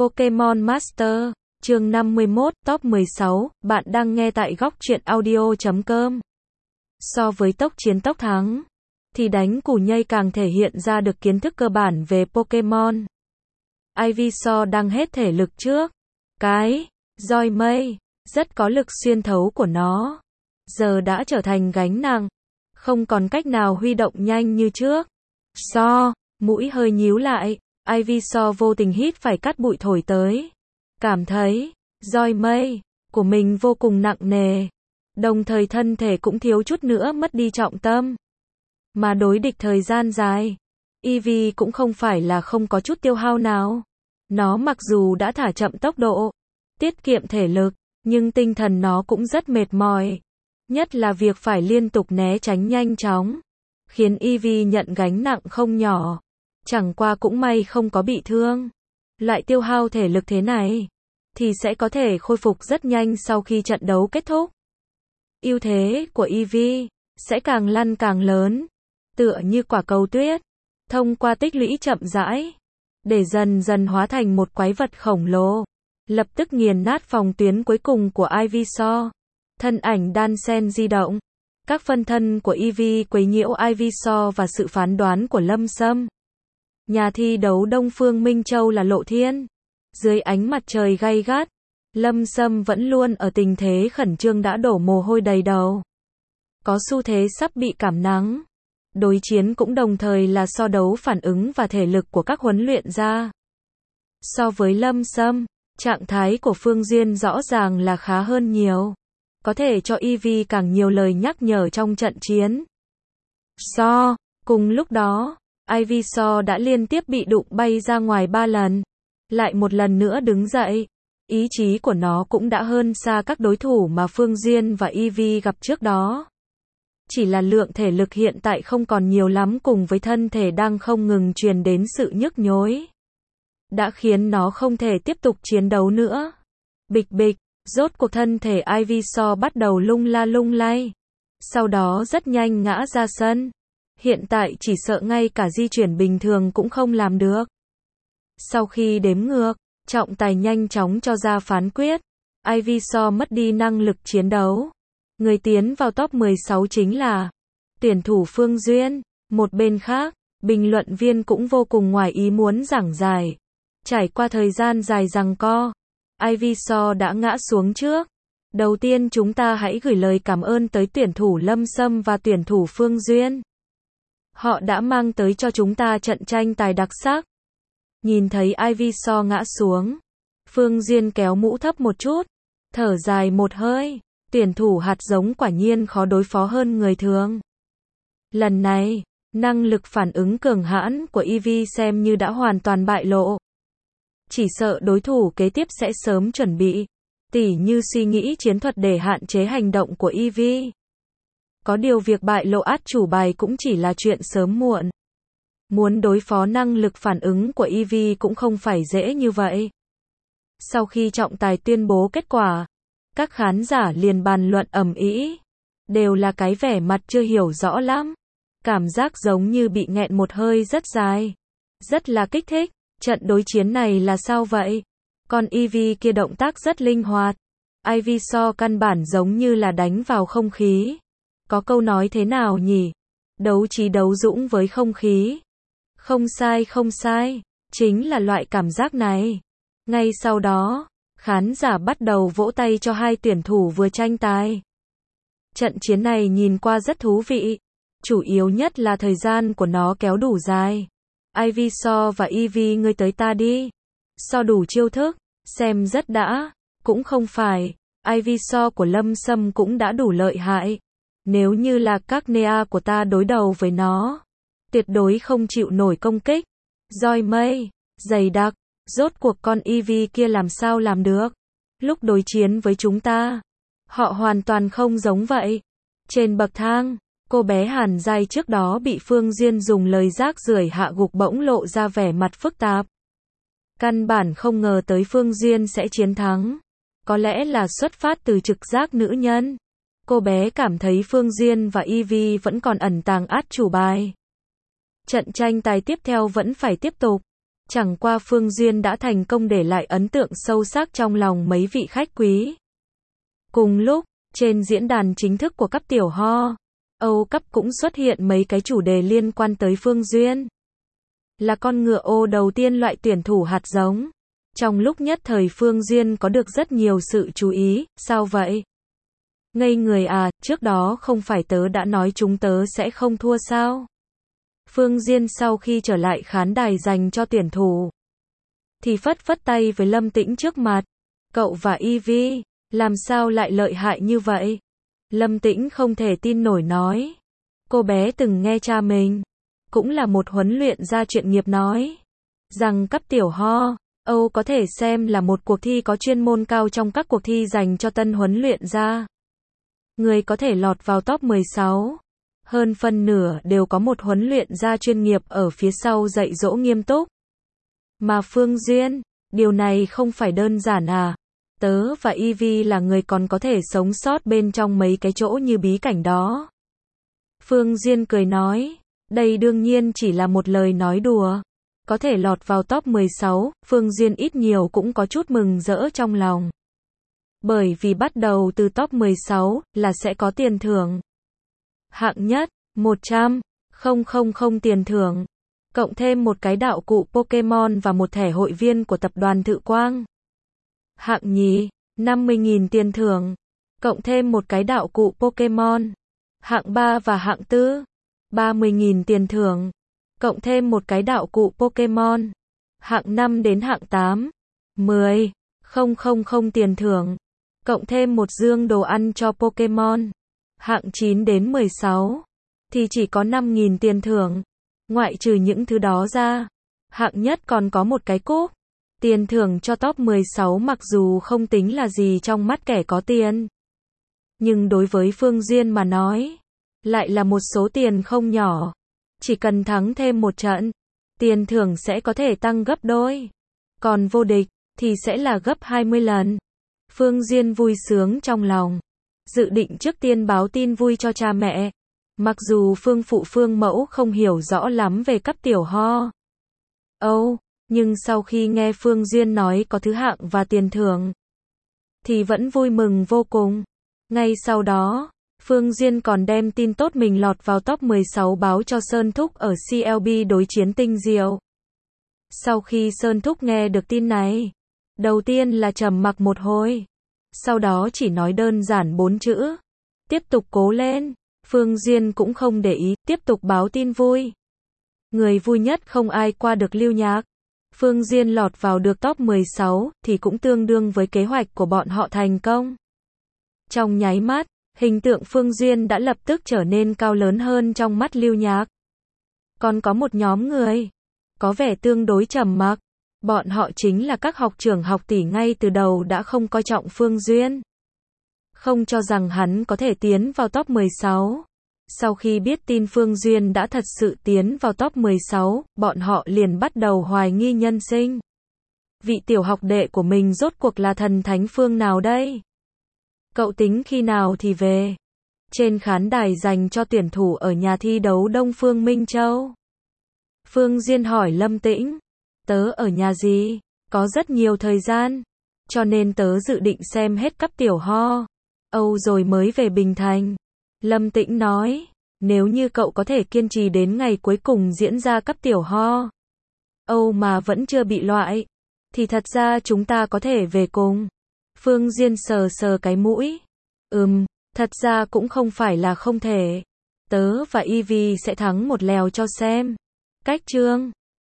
Pokémon Master, chương 51, top 16, bạn đang nghe tại góc truyện audio.com. So với tốc chiến tốc thắng, thì đánh củ nhây càng thể hiện ra được kiến thức cơ bản về Pokémon. Ivysaur đang hết thể lực trước. Cái roi mây, rất có lực xuyên thấu của nó, giờ đã trở thành gánh nặng, không còn cách nào huy động nhanh như trước. Mũi hơi nhíu lại, Ivysaur vô tình hít phải cát bụi thổi tới. Cảm thấy roi mây của mình vô cùng nặng nề, đồng thời thân thể cũng thiếu chút nữa mất đi trọng tâm. Mà đối địch thời gian dài, Eevee cũng không phải là không có chút tiêu hao nào. Nó mặc dù đã thả chậm tốc độ, tiết kiệm thể lực, nhưng tinh thần nó cũng rất mệt mỏi. Nhất là việc phải liên tục né tránh nhanh chóng, khiến Eevee nhận gánh nặng không nhỏ. Chẳng qua cũng may không có bị thương. Loại tiêu hao thể lực thế này, thì sẽ có thể khôi phục rất nhanh sau khi trận đấu kết thúc. Ưu thế của Eevee sẽ càng lăn càng lớn, tựa như quả cầu tuyết, thông qua tích lũy chậm rãi, để dần dần hóa thành một quái vật khổng lồ, lập tức nghiền nát phòng tuyến cuối cùng của Ivysaur. Thân ảnh đan sen di động, các phân thân của Eevee quấy nhiễu Ivysaur và sự phán đoán của Lâm Sâm. Nhà thi đấu Đông Phương Minh Châu là Lộ Thiên. Dưới ánh mặt trời gay gắt, Lâm Sâm vẫn luôn ở tình thế khẩn trương đã đổ mồ hôi đầy đầu. Có xu thế sắp bị cảm nắng. Đối chiến cũng đồng thời là so đấu phản ứng và thể lực của các huấn luyện gia. So với Lâm Sâm, trạng thái của Phương Duyên rõ ràng là khá hơn nhiều. Có thể cho Eevee càng nhiều lời nhắc nhở trong trận chiến. Cùng lúc đó, Ivysaur đã liên tiếp bị đụng bay ra ngoài 3 lần. Lại một lần nữa đứng dậy. Ý chí của nó cũng đã hơn xa các đối thủ mà Phương Duyên và Eevee gặp trước đó. Chỉ là lượng thể lực hiện tại không còn nhiều lắm cùng với thân thể đang không ngừng truyền đến sự nhức nhối, đã khiến nó không thể tiếp tục chiến đấu nữa. Bịch bịch, rốt cuộc thân thể Ivysaur bắt đầu lung la lung lay. Sau đó rất nhanh ngã ra sân. Hiện tại chỉ sợ ngay cả di chuyển bình thường cũng không làm được. Sau khi đếm ngược, trọng tài nhanh chóng cho ra phán quyết. Ivysaur mất đi năng lực chiến đấu. Người tiến vào top 16 chính là tuyển thủ Phương Duyên. Một bên khác, bình luận viên cũng vô cùng ngoài ý muốn giảng giải. Trải qua thời gian dài giằng co, Ivysaur đã ngã xuống trước. Đầu tiên chúng ta hãy gửi lời cảm ơn tới tuyển thủ Lâm Sâm và tuyển thủ Phương Duyên. Họ đã mang tới cho chúng ta trận tranh tài đặc sắc. Nhìn thấy Ivysaur ngã xuống, Phương Duyên kéo mũ thấp một chút, thở dài một hơi. Tuyển thủ hạt giống quả nhiên khó đối phó hơn người thường. Lần này, năng lực phản ứng cường hãn của Eevee xem như đã hoàn toàn bại lộ. Chỉ sợ đối thủ kế tiếp sẽ sớm chuẩn bị, tỉ như suy nghĩ chiến thuật để hạn chế hành động của Eevee. Có điều việc bại lộ át chủ bài cũng chỉ là chuyện sớm muộn. Muốn đối phó năng lực phản ứng của Eevee cũng không phải dễ như vậy. Sau khi trọng tài tuyên bố kết quả, các khán giả liền bàn luận ầm ĩ, đều là cái vẻ mặt chưa hiểu rõ lắm. Cảm giác giống như bị nghẹn một hơi rất dài. Rất là kích thích, trận đối chiến này là sao vậy? Con Eevee kia động tác rất linh hoạt. Ivysaur căn bản giống như là đánh vào không khí. Có câu nói thế nào nhỉ? Đấu trí đấu dũng với không khí. Không sai, chính là loại cảm giác này. Ngay sau đó, khán giả bắt đầu vỗ tay cho hai tuyển thủ vừa tranh tài. Trận chiến này nhìn qua rất thú vị. Chủ yếu nhất là thời gian của nó kéo đủ dài. Ivysaur và Eevee ngươi tới ta đi. So đủ chiêu thức, xem rất đã. Cũng không phải, Ivysaur của Lâm Sâm cũng đã đủ lợi hại. Nếu như là các Nea của ta đối đầu với nó, tuyệt đối không chịu nổi công kích. Roi mây, dày đặc, rốt cuộc con Eevee kia làm sao làm được. Lúc đối chiến với chúng ta, họ hoàn toàn không giống vậy. Trên bậc thang, cô bé Hàn Giai trước đó bị Phương Duyên dùng lời rác rưởi hạ gục bỗng lộ ra vẻ mặt phức tạp. Căn bản không ngờ tới Phương Duyên sẽ chiến thắng. Có lẽ là xuất phát từ trực giác nữ nhân. Cô bé cảm thấy Phương Duyên và Eevee vẫn còn ẩn tàng át chủ bài. Trận tranh tài tiếp theo vẫn phải tiếp tục. Chẳng qua Phương Duyên đã thành công để lại ấn tượng sâu sắc trong lòng mấy vị khách quý. Cùng lúc, trên diễn đàn chính thức của cấp tiểu ho, Âu Cup cũng xuất hiện mấy cái chủ đề liên quan tới Phương Duyên. Là con ngựa ô đầu tiên loại tuyển thủ hạt giống. Trong lúc nhất thời Phương Duyên có được rất nhiều sự chú ý, sao vậy? Ngây người à, trước đó không phải tớ đã nói chúng tớ sẽ không thua sao? Phương Duyên sau khi trở lại khán đài dành cho tuyển thủ, thì phất phất tay với Lâm Tĩnh trước mặt. Cậu và Ivy, làm sao lại lợi hại như vậy? Lâm Tĩnh không thể tin nổi nói. Cô bé từng nghe cha mình, cũng là một huấn luyện gia chuyên nghiệp nói, rằng cấp tiểu ho, Âu có thể xem là một cuộc thi có chuyên môn cao trong các cuộc thi dành cho tân huấn luyện gia. Người có thể lọt vào top 16. Hơn phân nửa đều có một huấn luyện gia chuyên nghiệp ở phía sau dạy dỗ nghiêm túc. Mà Phương Duyên, điều này không phải đơn giản à? Tớ và Ivy là người còn có thể sống sót bên trong mấy cái chỗ như bí cảnh đó. Phương Duyên cười nói, đây đương nhiên chỉ là một lời nói đùa. Có thể lọt vào top 16, Phương Duyên ít nhiều cũng có chút mừng rỡ trong lòng. Bởi vì bắt đầu từ top 16 là sẽ có tiền thưởng. Hạng nhất, 100.000 tiền thưởng. Cộng thêm một cái đạo cụ Pokemon và một thẻ hội viên của tập đoàn Thự Quang. Hạng nhì, 50.000 tiền thưởng. Cộng thêm một cái đạo cụ Pokemon. Hạng 3 và hạng 4, 30.000 tiền thưởng. Cộng thêm một cái đạo cụ Pokemon. Hạng 5 đến hạng 8, 10.000 tiền thưởng. Cộng thêm một dương đồ ăn cho Pokemon. Hạng 9 đến 16, thì chỉ có 5.000 tiền thưởng. Ngoại trừ những thứ đó ra, hạng nhất còn có một cái cúp. Tiền thưởng cho top 16 mặc dù không tính là gì trong mắt kẻ có tiền, nhưng đối với Phương Duyên mà nói, lại là một số tiền không nhỏ. Chỉ cần thắng thêm một trận, tiền thưởng sẽ có thể tăng gấp đôi. Còn vô địch, thì sẽ là gấp 20 lần. Phương Duyên vui sướng trong lòng. Dự định trước tiên báo tin vui cho cha mẹ. Mặc dù Phương phụ Phương mẫu không hiểu rõ lắm về cấp tiểu ho, nhưng sau khi nghe Phương Duyên nói có thứ hạng và tiền thưởng, thì vẫn vui mừng vô cùng. Ngay sau đó, Phương Duyên còn đem tin tốt mình lọt vào top 16 báo cho Sơn Thúc ở CLB đối chiến Tinh Diệu. Sau khi Sơn Thúc nghe được tin này, đầu tiên là trầm mặc một hồi, sau đó chỉ nói đơn giản 4 chữ: tiếp tục cố lên. Phương Duyên cũng không để ý, tiếp tục báo tin vui. Người vui nhất không ai qua được Lưu Nhạc. Phương Duyên lọt vào được top 16 thì cũng tương đương với kế hoạch của bọn họ thành công. Trong nháy mắt, hình tượng Phương Duyên đã lập tức trở nên cao lớn hơn trong mắt Lưu Nhạc. Còn có một nhóm người có vẻ tương đối trầm mặc. Bọn họ chính là các học trưởng học tỷ ngay từ đầu đã không coi trọng Phương Duyên, không cho rằng hắn có thể tiến vào top 16. Sau khi biết tin Phương Duyên đã thật sự tiến vào top 16, bọn họ liền bắt đầu hoài nghi nhân sinh. Vị tiểu học đệ của mình rốt cuộc là thần thánh phương nào đây? Cậu tính khi nào thì về? Trên khán đài dành cho tuyển thủ ở nhà thi đấu Đông Phương Minh Châu, Phương Duyên hỏi Lâm Tĩnh, tớ ở nhà gì? Có rất nhiều thời gian, cho nên tớ dự định xem hết cấp tiểu ho, rồi mới về Bình Thành. Lâm Tĩnh nói, nếu như cậu có thể kiên trì đến ngày cuối cùng diễn ra cấp tiểu ho, mà vẫn chưa bị loại, thì thật ra chúng ta có thể về cùng. Phương Duyên sờ sờ cái mũi. Thật ra cũng không phải là không thể. Tớ và Ivy sẽ thắng một lèo cho xem. Cách chương